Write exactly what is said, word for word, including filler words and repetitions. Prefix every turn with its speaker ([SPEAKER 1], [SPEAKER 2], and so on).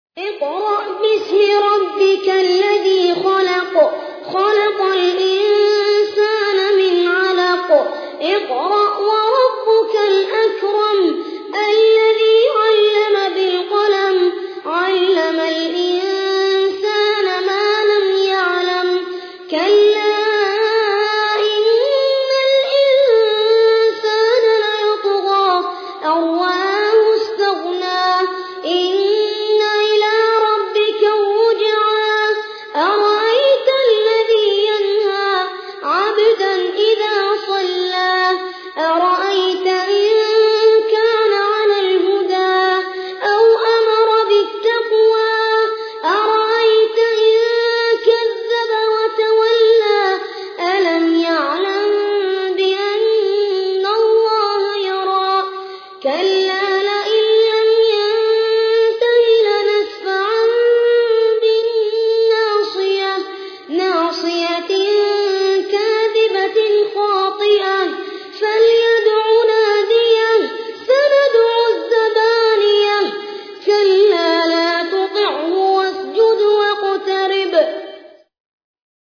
[SPEAKER 1] اقرأ باسم ربك الذي خلق خلق الإنسان من علق اقرأ وربك الأكرم الذي علم بالقلم علم الإنسان